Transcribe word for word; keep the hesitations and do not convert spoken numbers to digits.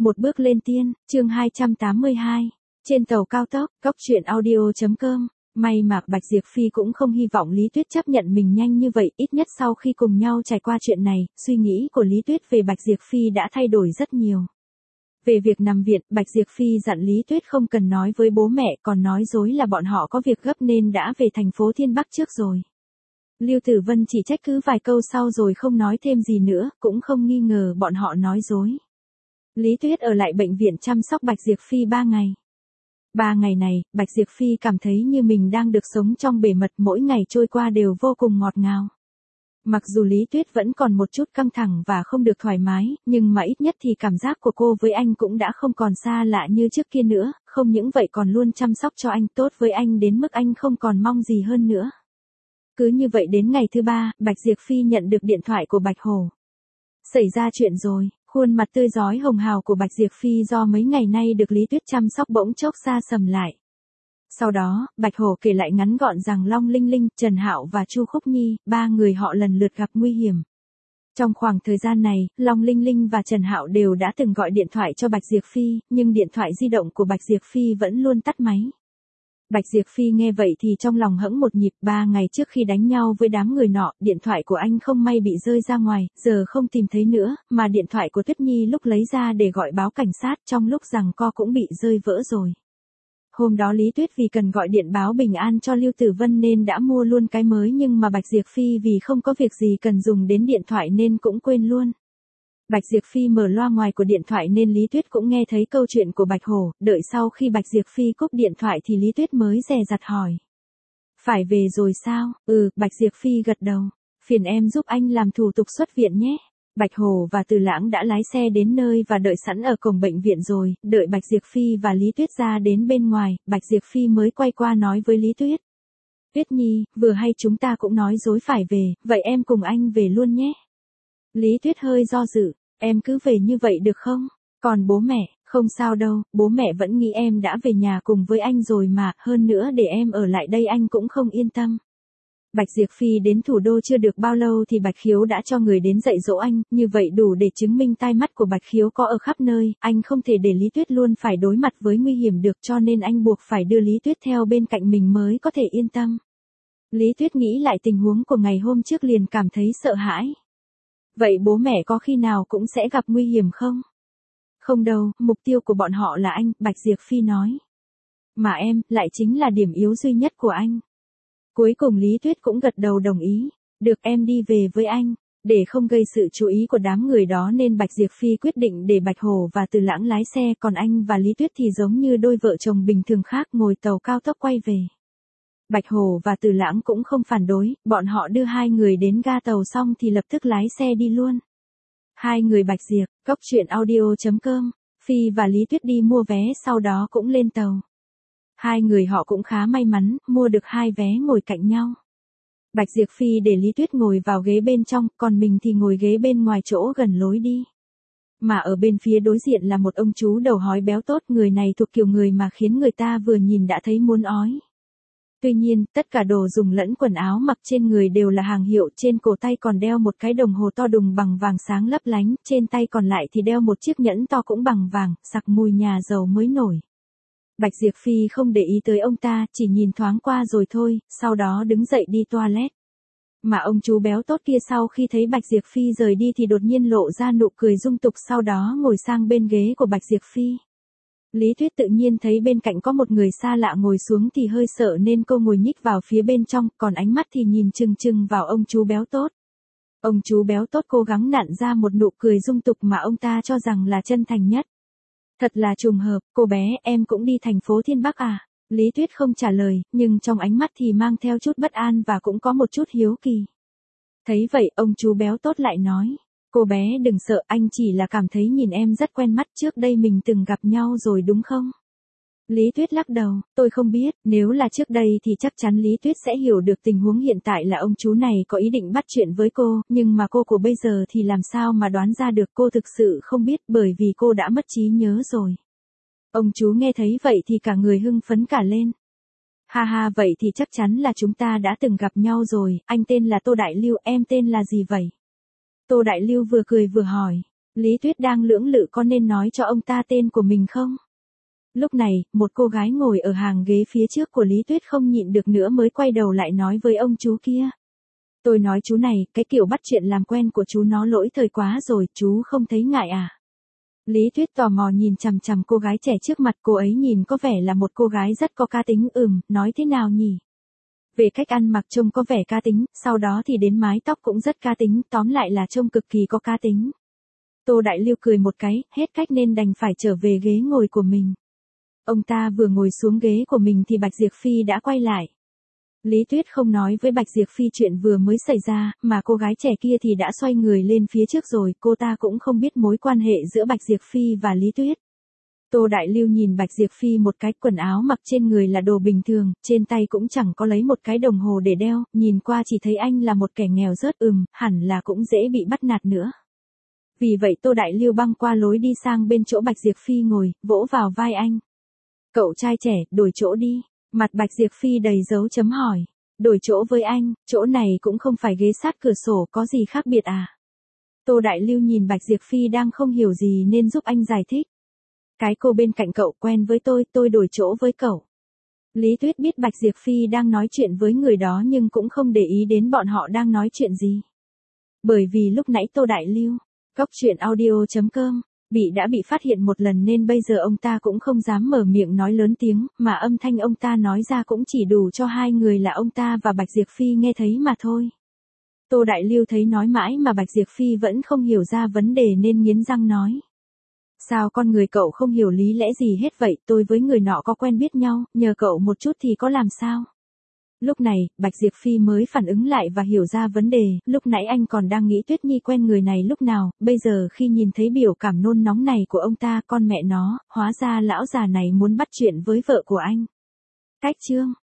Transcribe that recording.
Một bước lên tiên, chương hai trăm tám mươi hai. Trên tàu cao tốc, cốc truyện audio chấm com. May mà Bạch Diệp Phi cũng không hy vọng Lý Tuyết chấp nhận mình nhanh như vậy, ít nhất sau khi cùng nhau trải qua chuyện này, suy nghĩ của Lý Tuyết về Bạch Diệp Phi đã thay đổi rất nhiều. Về việc nằm viện, Bạch Diệp Phi dặn Lý Tuyết không cần nói với bố mẹ, còn nói dối là bọn họ có việc gấp nên đã về thành phố Thiên Bắc trước rồi. Lưu Tử Vân chỉ trách cứ vài câu sau rồi không nói thêm gì nữa, cũng không nghi ngờ bọn họ nói dối. Lý Tuyết ở lại bệnh viện chăm sóc Bạch Diệp Phi ba ngày. Ba ngày này, Bạch Diệp Phi cảm thấy như mình đang được sống trong bể mật, mỗi ngày trôi qua đều vô cùng ngọt ngào. Mặc dù Lý Tuyết vẫn còn một chút căng thẳng và không được thoải mái, nhưng mà ít nhất thì cảm giác của cô với anh cũng đã không còn xa lạ như trước kia nữa, không những vậy còn luôn chăm sóc cho anh, tốt với anh đến mức anh không còn mong gì hơn nữa. Cứ như vậy đến ngày thứ ba, Bạch Diệp Phi nhận được điện thoại của Bạch Hổ. Xảy ra chuyện rồi. Khuôn mặt tươi rói hồng hào của Bạch Diệp Phi do mấy ngày nay được Lý Tuyết chăm sóc bỗng chốc xa sầm lại. Sau đó, Bạch Hổ kể lại ngắn gọn rằng Long Linh Linh, Trần Hạo và Chu Khúc Nhi, ba người họ lần lượt gặp nguy hiểm. Trong khoảng thời gian này, Long Linh Linh và Trần Hạo đều đã từng gọi điện thoại cho Bạch Diệp Phi, nhưng điện thoại di động của Bạch Diệp Phi vẫn luôn tắt máy. Bạch Diệp Phi nghe vậy thì trong lòng hững một nhịp, ba ngày trước khi đánh nhau với đám người nọ, điện thoại của anh không may bị rơi ra ngoài, giờ không tìm thấy nữa, mà điện thoại của Tuyết Nhi lúc lấy ra để gọi báo cảnh sát trong lúc giằng co cũng bị rơi vỡ rồi. Hôm đó Lý Tuyết vì cần gọi điện báo bình an cho Lưu Tử Vân nên đã mua luôn cái mới, nhưng mà Bạch Diệp Phi vì không có việc gì cần dùng đến điện thoại nên cũng quên luôn. Bạch Diệp Phi mở loa ngoài của điện thoại nên Lý Tuyết cũng nghe thấy câu chuyện của Bạch Hổ, đợi sau khi Bạch Diệp Phi cúp điện thoại thì Lý Tuyết mới dè dặt hỏi. Phải về rồi sao? Ừ, Bạch Diệp Phi gật đầu. Phiền em giúp anh làm thủ tục xuất viện nhé. Bạch Hổ và Từ Lãng đã lái xe đến nơi và đợi sẵn ở cổng bệnh viện rồi, đợi Bạch Diệp Phi và Lý Tuyết ra đến bên ngoài, Bạch Diệp Phi mới quay qua nói với Lý Tuyết. Tuyết Nhi, vừa hay chúng ta cũng nói dối phải về, vậy em cùng anh về luôn nhé. Lý Tuyết hơi do dự. Em cứ về như vậy được không? Còn bố mẹ, không sao đâu, bố mẹ vẫn nghĩ em đã về nhà cùng với anh rồi mà, hơn nữa để em ở lại đây anh cũng không yên tâm. Bạch Diệp Phi đến thủ đô chưa được bao lâu thì Bạch Khiếu đã cho người đến dạy dỗ anh, như vậy đủ để chứng minh tai mắt của Bạch Khiếu có ở khắp nơi, anh không thể để Lý Tuyết luôn phải đối mặt với nguy hiểm được, cho nên anh buộc phải đưa Lý Tuyết theo bên cạnh mình mới có thể yên tâm. Lý Tuyết nghĩ lại tình huống của ngày hôm trước liền cảm thấy sợ hãi. Vậy bố mẹ có khi nào cũng sẽ gặp nguy hiểm không? Không đâu, mục tiêu của bọn họ là anh, Bạch Diệp Phi nói. Mà em, lại chính là điểm yếu duy nhất của anh. Cuối cùng Lý Tuyết cũng gật đầu đồng ý. Được, em đi về với anh. Để không gây sự chú ý của đám người đó nên Bạch Diệp Phi quyết định để Bạch Hổ và Từ Lãng lái xe, còn anh và Lý Tuyết thì giống như đôi vợ chồng bình thường khác ngồi tàu cao tốc quay về. Bạch Hổ và Từ Lãng cũng không phản đối, bọn họ đưa hai người đến ga tàu xong thì lập tức lái xe đi luôn. Hai người Bạch Diệp, cốc truyện audio chấm com, Phi và Lý Tuyết đi mua vé sau đó cũng lên tàu. Hai người họ cũng khá may mắn, mua được hai vé ngồi cạnh nhau. Bạch Diệp Phi để Lý Tuyết ngồi vào ghế bên trong, còn mình thì ngồi ghế bên ngoài chỗ gần lối đi. Mà ở bên phía đối diện là một ông chú đầu hói béo tốt, người này thuộc kiểu người mà khiến người ta vừa nhìn đã thấy muốn ói. Tuy nhiên, tất cả đồ dùng lẫn quần áo mặc trên người đều là hàng hiệu, trên cổ tay còn đeo một cái đồng hồ to đùng bằng vàng sáng lấp lánh, trên tay còn lại thì đeo một chiếc nhẫn to cũng bằng vàng, sặc mùi nhà giàu mới nổi. Bạch Diệp Phi không để ý tới ông ta, chỉ nhìn thoáng qua rồi thôi, sau đó đứng dậy đi toilet. Mà ông chú béo tốt kia sau khi thấy Bạch Diệp Phi rời đi thì đột nhiên lộ ra nụ cười dung tục, sau đó ngồi sang bên ghế của Bạch Diệp Phi. Lý Tuyết tự nhiên thấy bên cạnh có một người xa lạ ngồi xuống thì hơi sợ nên cô ngồi nhích vào phía bên trong, còn ánh mắt thì nhìn chừng chừng vào ông chú béo tốt. Ông chú béo tốt cố gắng nặn ra một nụ cười dung tục mà ông ta cho rằng là chân thành nhất. Thật là trùng hợp, cô bé, em cũng đi thành phố Thiên Bắc à? Lý Tuyết không trả lời, nhưng trong ánh mắt thì mang theo chút bất an và cũng có một chút hiếu kỳ. Thấy vậy, ông chú béo tốt lại nói. Cô bé đừng sợ, anh chỉ là cảm thấy nhìn em rất quen mắt, trước đây mình từng gặp nhau rồi đúng không? Lý Tuyết lắc đầu, tôi không biết, nếu là trước đây thì chắc chắn Lý Tuyết sẽ hiểu được tình huống hiện tại là ông chú này có ý định bắt chuyện với cô, nhưng mà cô của bây giờ thì làm sao mà đoán ra được, cô thực sự không biết bởi vì cô đã mất trí nhớ rồi. Ông chú nghe thấy vậy thì cả người hưng phấn cả lên. Ha ha, vậy thì chắc chắn là chúng ta đã từng gặp nhau rồi, anh tên là Tô Đại Lưu, em tên là gì vậy? Tô Đại Lưu vừa cười vừa hỏi. Lý Tuyết đang lưỡng lự có nên nói cho ông ta tên của mình không? Lúc này, một cô gái ngồi ở hàng ghế phía trước của Lý Tuyết không nhịn được nữa mới quay đầu lại nói với ông chú kia. Tôi nói chú này, cái kiểu bắt chuyện làm quen của chú nó lỗi thời quá rồi, chú không thấy ngại à? Lý Tuyết tò mò nhìn chằm chằm cô gái trẻ trước mặt, cô ấy nhìn có vẻ là một cô gái rất có cá tính. Ừm, nói thế nào nhỉ? Về cách ăn mặc trông có vẻ cá tính, sau đó thì đến mái tóc cũng rất cá tính, tóm lại là trông cực kỳ có cá tính. Tô Đại Lưu cười một cái, hết cách nên đành phải trở về ghế ngồi của mình. Ông ta vừa ngồi xuống ghế của mình thì Bạch Diệp Phi đã quay lại. Lý Tuyết không nói với Bạch Diệp Phi chuyện vừa mới xảy ra, mà cô gái trẻ kia thì đã xoay người lên phía trước rồi, cô ta cũng không biết mối quan hệ giữa Bạch Diệp Phi và Lý Tuyết. Tô Đại Lưu nhìn Bạch Diệp Phi một cái, quần áo mặc trên người là đồ bình thường, trên tay cũng chẳng có lấy một cái đồng hồ để đeo, nhìn qua chỉ thấy anh là một kẻ nghèo rớt. Ừm, hẳn là cũng dễ bị bắt nạt nữa. Vì vậy Tô Đại Lưu băng qua lối đi sang bên chỗ Bạch Diệp Phi ngồi, vỗ vào vai anh. Cậu trai trẻ, đổi chỗ đi. Mặt Bạch Diệp Phi đầy dấu chấm hỏi. Đổi chỗ với anh, chỗ này cũng không phải ghế sát cửa sổ, có gì khác biệt à? Tô Đại Lưu nhìn Bạch Diệp Phi đang không hiểu gì nên giúp anh giải thích. Cái cô bên cạnh cậu quen với tôi, tôi đổi chỗ với cậu. Lý Tuyết biết Bạch Diệp Phi đang nói chuyện với người đó nhưng cũng không để ý đến bọn họ đang nói chuyện gì. Bởi vì lúc nãy Tô Đại Lưu, Cóc Truyện Audio chấm com, bị đã bị phát hiện một lần nên bây giờ ông ta cũng không dám mở miệng nói lớn tiếng, mà âm thanh ông ta nói ra cũng chỉ đủ cho hai người là ông ta và Bạch Diệp Phi nghe thấy mà thôi. Tô Đại Lưu thấy nói mãi mà Bạch Diệp Phi vẫn không hiểu ra vấn đề nên nghiến răng nói. Sao con người cậu không hiểu lý lẽ gì hết vậy, tôi với người nọ có quen biết nhau, nhờ cậu một chút thì có làm sao? Lúc này, Bạch Diệp Phi mới phản ứng lại và hiểu ra vấn đề, lúc nãy anh còn đang nghĩ Tuyết Nhi quen người này lúc nào, bây giờ khi nhìn thấy biểu cảm nôn nóng này của ông ta, con mẹ nó, hóa ra lão già này muốn bắt chuyện với vợ của anh. Cách chương